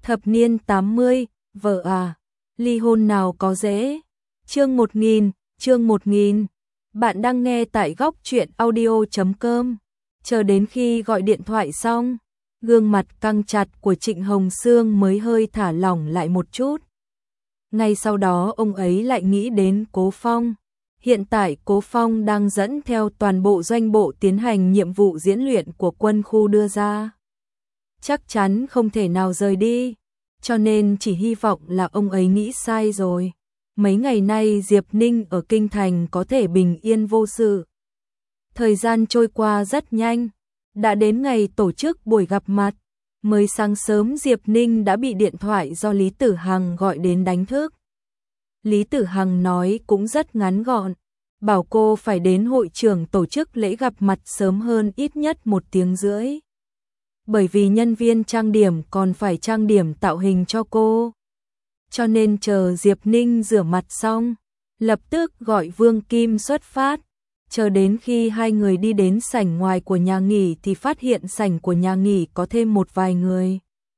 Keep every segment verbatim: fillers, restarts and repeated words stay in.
Thập niên tám mươi, vợ à, ly hôn nào có dễ. Chương một nghìn, chương một nghìn. Bạn đang nghe tại góc truyện audio chấm com. Chờ đến khi gọi điện thoại xong, gương mặt căng chặt của Trịnh Hồng Sương mới hơi thả lỏng lại một chút. Ngay sau đó ông ấy lại nghĩ đến Cố Phong. Hiện tại Cố Phong đang dẫn theo toàn bộ doanh bộ tiến hành nhiệm vụ diễn luyện của quân khu đưa ra. Chắc chắn không thể nào rời đi, cho nên chỉ hy vọng là ông ấy nghĩ sai rồi. Mấy ngày nay Diệp Ninh ở Kinh Thành có thể bình yên vô sự. Thời gian trôi qua rất nhanh, đã đến ngày tổ chức buổi gặp mặt. Mới sáng sớm Diệp Ninh đã bị điện thoại do Lý Tử Hằng gọi đến đánh thức. Lý Tử Hằng nói cũng rất ngắn gọn, bảo cô phải đến hội trường tổ chức lễ gặp mặt sớm hơn ít nhất một tiếng rưỡi. Bởi vì nhân viên trang điểm còn phải trang điểm tạo hình cho cô. Cho nên chờ Diệp Ninh rửa mặt xong, lập tức gọi Vương Kim xuất phát. Chờ đến khi hai người đi đến sảnh ngoài của nhà nghỉ thì phát hiện sảnh của nhà nghỉ có thêm một vài người.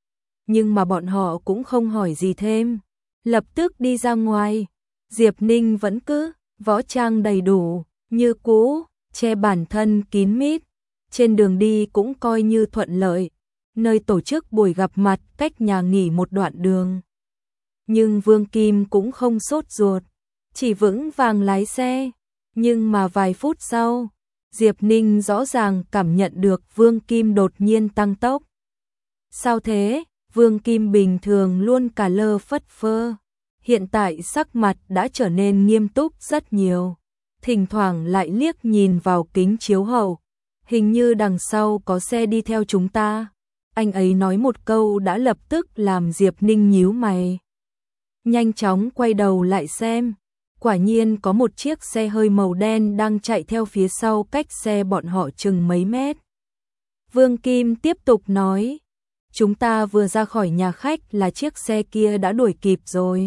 Nhưng mà bọn họ cũng không hỏi gì thêm, lập tức đi ra ngoài. Diệp Ninh vẫn cứ võ trang đầy đủ, như cũ, che bản thân kín mít. Trên đường đi cũng coi như thuận lợi, nơi tổ chức buổi gặp mặt cách nhà nghỉ một đoạn đường. Nhưng Vương Kim cũng không sốt ruột, chỉ vững vàng lái xe. Nhưng mà vài phút sau, Diệp Ninh rõ ràng cảm nhận được Vương Kim đột nhiên tăng tốc. Sao thế? Vương Kim bình thường luôn cà lơ phất phơ, hiện tại sắc mặt đã trở nên nghiêm túc rất nhiều. Thỉnh thoảng lại liếc nhìn vào kính chiếu hậu. Hình như đằng sau có xe đi theo chúng ta. Anh ấy nói một câu đã lập tức làm Diệp Ninh nhíu mày. Nhanh chóng quay đầu lại xem. Quả nhiên có một chiếc xe hơi màu đen đang chạy theo phía sau cách xe bọn họ chừng mấy mét. Vương Kim tiếp tục nói. Chúng ta vừa ra khỏi nhà khách là chiếc xe kia đã đuổi kịp rồi.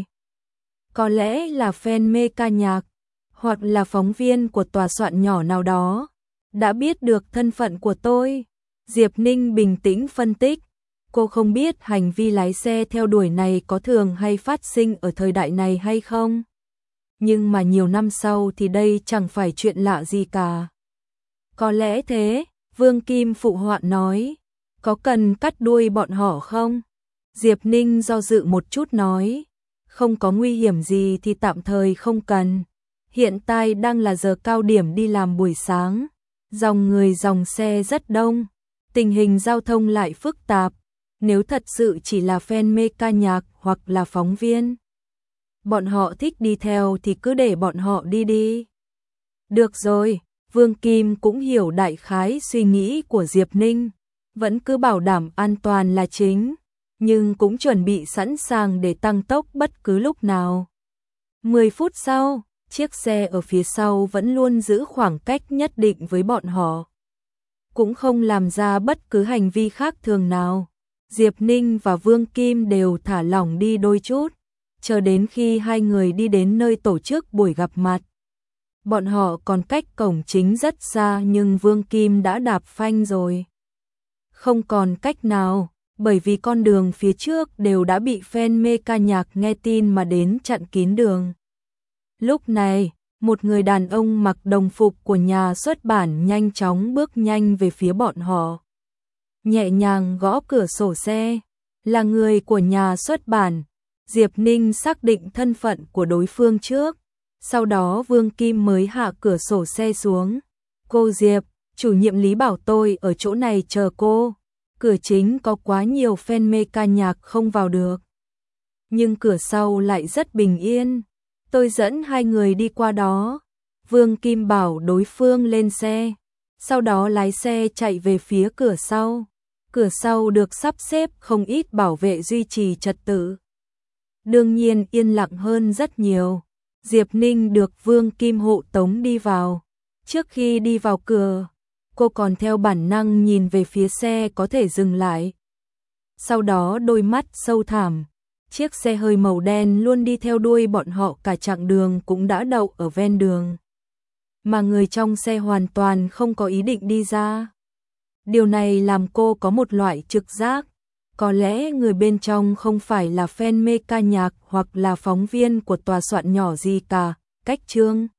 Có lẽ là fan mê ca nhạc, hoặc là phóng viên của tòa soạn nhỏ nào đó. Đã biết được thân phận của tôi. Diệp Ninh bình tĩnh phân tích. Cô không biết hành vi lái xe theo đuổi này có thường hay phát sinh ở thời đại này hay không. Nhưng mà nhiều năm sau thì đây chẳng phải chuyện lạ gì cả. Có lẽ thế, Vương Kim phụ họa nói. Có cần cắt đuôi bọn họ không? Diệp Ninh do dự một chút nói. Không có nguy hiểm gì thì tạm thời không cần. Hiện tại đang là giờ cao điểm đi làm buổi sáng. Dòng người dòng xe rất đông, tình hình giao thông lại phức tạp. Nếu thật sự chỉ là fan mê ca nhạc hoặc là phóng viên, bọn họ thích đi theo thì cứ để bọn họ đi đi. Được rồi, Vương Kim cũng hiểu đại khái suy nghĩ của Diệp Ninh, vẫn cứ bảo đảm an toàn là chính, nhưng cũng chuẩn bị sẵn sàng để tăng tốc bất cứ lúc nào. mười phút sau, chiếc xe ở phía sau vẫn luôn giữ khoảng cách nhất định với bọn họ. Cũng không làm ra bất cứ hành vi khác thường nào. Diệp Ninh và Vương Kim đều thả lỏng đi đôi chút, chờ đến khi hai người đi đến nơi tổ chức buổi gặp mặt. Bọn họ còn cách cổng chính rất xa nhưng Vương Kim đã đạp phanh rồi. Không còn cách nào, bởi vì con đường phía trước đều đã bị fan mê ca nhạc nghe tin mà đến chặn kín đường. Lúc này, một người đàn ông mặc đồng phục của nhà xuất bản nhanh chóng bước nhanh về phía bọn họ. Nhẹ nhàng gõ cửa sổ xe, là người của nhà xuất bản. Diệp Ninh xác định thân phận của đối phương trước, sau đó Vương Kim mới hạ cửa sổ xe xuống. Cô Diệp, chủ nhiệm Lý bảo tôi ở chỗ này chờ cô. Cửa chính có quá nhiều fan mê ca nhạc không vào được. Nhưng cửa sau lại rất bình yên. Tôi dẫn hai người đi qua đó. Vương Kim bảo đối phương lên xe, sau đó lái xe chạy về phía cửa sau. Cửa sau được sắp xếp không ít bảo vệ duy trì trật tự. Đương nhiên yên lặng hơn rất nhiều. Diệp Ninh được Vương Kim hộ tống đi vào. Trước khi đi vào cửa, cô còn theo bản năng nhìn về phía xe có thể dừng lại. Sau đó đôi mắt sâu thẳm. Chiếc xe hơi màu đen luôn đi theo đuôi bọn họ cả chặng đường cũng đã đậu ở ven đường. Mà người trong xe hoàn toàn không có ý định đi ra. Điều này làm cô có một loại trực giác. Có lẽ người bên trong không phải là fan mê ca nhạc hoặc là phóng viên của tòa soạn nhỏ gì cả, cách Trương